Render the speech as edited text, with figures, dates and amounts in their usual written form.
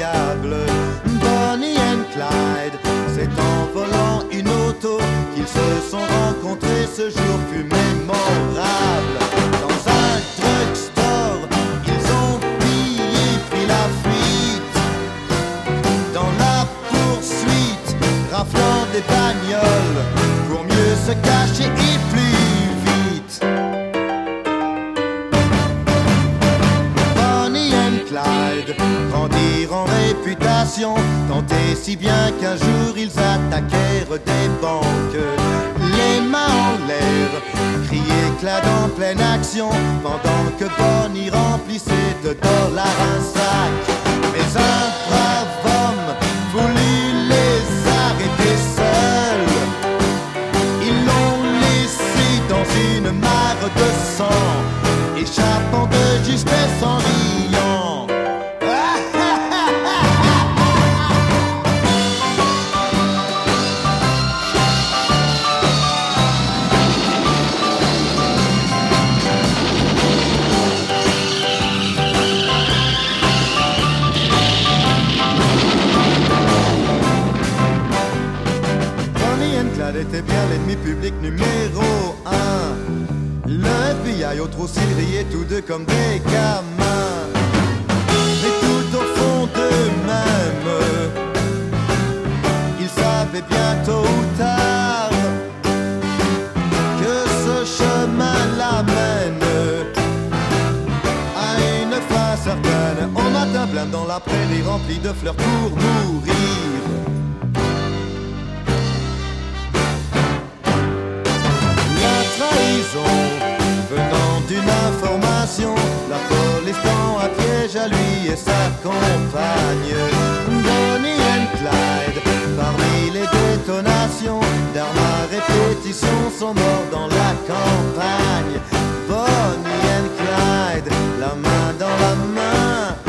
incroyable. Bonnie and Clyde, c'est en volant une auto qu'ils se sont rencontrés. Ce jour fut mémorable. Dans un drugstore, ils ont pris la fuite. Dans la poursuite, raflant des bagnoles pour mieux se cacher et plus vite. Bonnie and Clyde grandirent en réputation, tant et si bien qu'un jour ils attaquèrent des banques. Les mains en l'air, criaient Clyde en pleine action, pendant que Bonnie remplissait de dollars un sac. Mais un brave homme voulut les arrêter seuls. Ils l'ont laissé dans une mare de sang, échappant de justesse en riant. Clyde était bien l'ennemi public numéro 1. Le FBI au trou s'ils riaient tous deux comme des gamins. Mais tout au fond d'eux-mêmes, ils savaient bien tôt ou tard que ce chemin l'amène à une fin certaine. On matin plein dans la prairie remplie de fleurs pour mourir. Venant d'une information, la police tend à piège à lui et sa compagne. Bonnie and Clyde, parmi les détonations d'armes à répétition, sont morts dans la campagne. Bonnie and Clyde, la main dans la main,